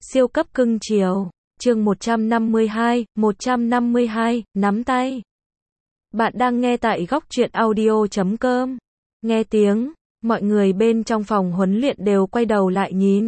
Siêu cấp cưng chiều. Chương 152, nắm tay. Bạn đang nghe tại góc truyện audio.com. Nghe tiếng, mọi người bên trong phòng huấn luyện đều quay đầu lại nhìn.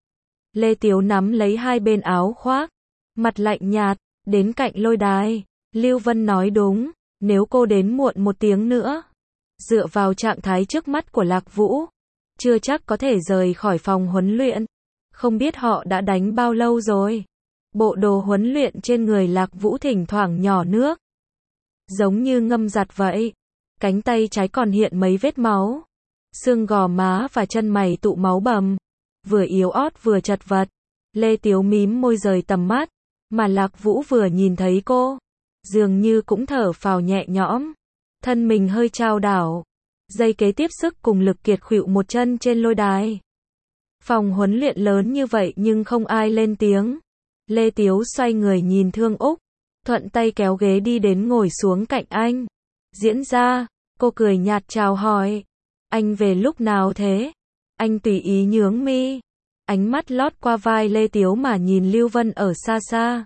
Lê Tiếu nắm lấy hai bên áo khoác, mặt lạnh nhạt, đến cạnh lôi đài. Lưu Vân nói đúng, nếu cô đến muộn một tiếng nữa, dựa vào trạng thái trước mắt của Lạc Vũ, chưa chắc có thể rời khỏi phòng huấn luyện. Không biết họ đã đánh bao lâu rồi. Bộ đồ huấn luyện trên người Lạc Vũ thỉnh thoảng nhỏ nước, giống như ngâm giặt vậy. Cánh tay trái còn hiện mấy vết máu, xương gò má và chân mày tụ máu bầm, vừa yếu ớt vừa chật vật. Lê Tiếu mím môi rời tầm mắt, mà Lạc Vũ vừa nhìn thấy cô, dường như cũng thở phào nhẹ nhõm, thân mình hơi chao đảo. Giây kế tiếp sức cùng lực kiệt khuỵu một chân trên lôi đài. Phòng huấn luyện lớn như vậy nhưng không ai lên tiếng. Lê Tiếu xoay người nhìn Thương Úc, thuận tay kéo ghế đi đến ngồi xuống cạnh anh. Diễn ra, cô cười nhạt chào hỏi. Anh về lúc nào thế? Anh tùy ý nhướng mi, ánh mắt lót qua vai Lê Tiếu mà nhìn Lưu Vân ở xa xa.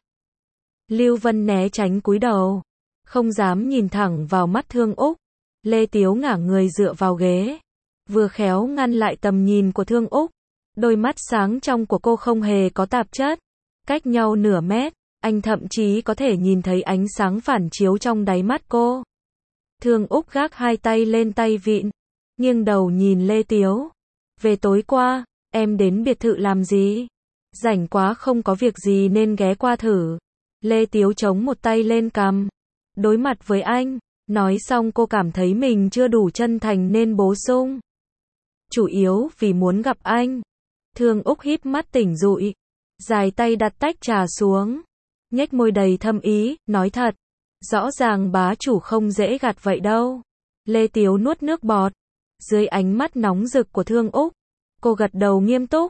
Lưu Vân né tránh cúi đầu, không dám nhìn thẳng vào mắt Thương Úc. Lê Tiếu ngả người dựa vào ghế, vừa khéo ngăn lại tầm nhìn của Thương Úc. Đôi mắt sáng trong của cô không hề có tạp chất, cách nhau nửa mét, anh thậm chí có thể nhìn thấy ánh sáng phản chiếu trong đáy mắt cô. Thương Úc gác hai tay lên tay vịn, nghiêng đầu nhìn Lê Tiếu. Về tối qua, em đến biệt thự làm gì? Rảnh quá không có việc gì nên ghé qua thử. Lê Tiếu chống một tay lên cằm, đối mặt với anh. Nói xong cô cảm thấy mình chưa đủ chân thành nên bổ sung. Chủ yếu vì muốn gặp anh. Thương Úc híp mắt tỉnh dụi, dài tay đặt tách trà xuống, nhếch môi đầy thâm ý, nói thật, rõ ràng bá chủ không dễ gạt vậy đâu. Lê Tiếu nuốt nước bọt, dưới ánh mắt nóng rực của Thương Úc, cô gật đầu nghiêm túc.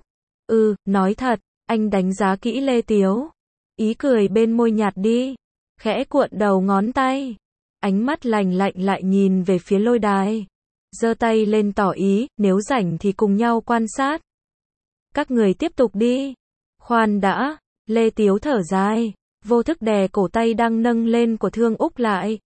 Nói thật. Anh đánh giá kỹ Lê Tiếu, ý cười bên môi nhạt đi, khẽ cuộn đầu ngón tay, ánh mắt lạnh lạnh lại nhìn về phía lôi đài, giơ tay lên tỏ ý, nếu rảnh thì cùng nhau quan sát. Các người tiếp tục đi. Khoan đã. Lê Tiếu thở dài, vô thức đè cổ tay đang nâng lên của Thương Úc lại.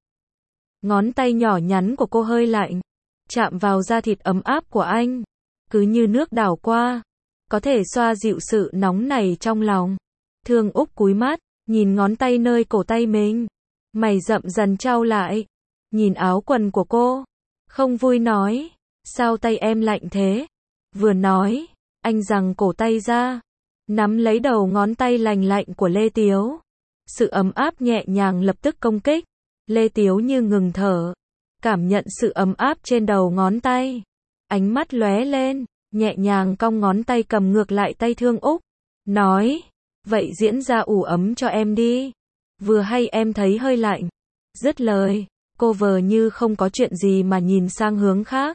Ngón tay nhỏ nhắn của cô hơi lạnh, chạm vào da thịt ấm áp của anh, cứ như nước đảo qua, có thể xoa dịu sự nóng này trong lòng. Thương Úc cúi mắt, nhìn ngón tay nơi cổ tay mình, mày rậm dần chau lại, nhìn áo quần của cô, không vui nói, sao tay em lạnh thế? Vừa nói, anh giằng cổ tay ra, nắm lấy đầu ngón tay lành lạnh của Lê Tiếu. Sự ấm áp nhẹ nhàng lập tức công kích. Lê Tiếu như ngừng thở, cảm nhận sự ấm áp trên đầu ngón tay. Ánh mắt lóe lên, nhẹ nhàng cong ngón tay cầm ngược lại tay Thương Úc, nói, vậy diễn ra ủ ấm cho em đi. Vừa hay em thấy hơi lạnh. Dứt lời, cô vờ như không có chuyện gì mà nhìn sang hướng khác.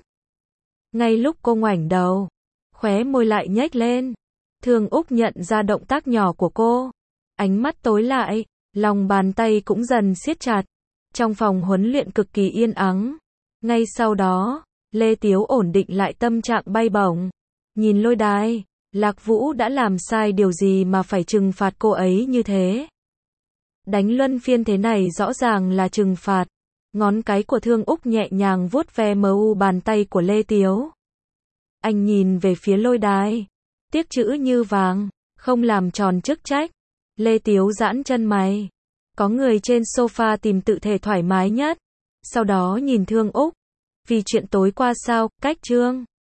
Ngay lúc cô ngoảnh đầu, khóe môi lại nhếch lên. Thương Úc nhận ra động tác nhỏ của cô, ánh mắt tối lại, lòng bàn tay cũng dần siết chặt. Trong phòng huấn luyện cực kỳ yên ắng. Ngay sau đó, Lê Tiếu ổn định lại tâm trạng bay bổng, nhìn lôi đài. Lạc Vũ đã làm sai điều gì mà phải trừng phạt cô ấy như thế? Đánh luân phiên thế này rõ ràng là trừng phạt. Ngón cái của Thương Úc nhẹ nhàng vuốt ve bàn tay của Lê Tiếu. Anh nhìn về phía lôi đài, tiếc chữ như vàng, không làm tròn chức trách. Lê Tiếu giãn chân mày, có người trên sofa tìm tự thể thoải mái nhất. Sau đó nhìn Thương Úc, vì chuyện tối qua sao, cách chương.